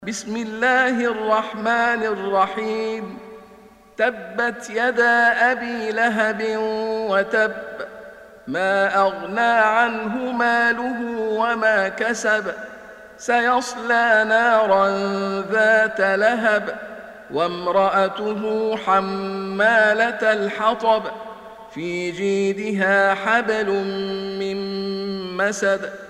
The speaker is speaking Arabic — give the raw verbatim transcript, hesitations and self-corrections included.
بسم الله الرحمن الرحيم. تبت يدا أبي لهب وتب، ما أغنى عنه ماله وما كسب، سيصلى نارا ذات لهب، وامرأته حمالة الحطب، في جيدها حبل من مسد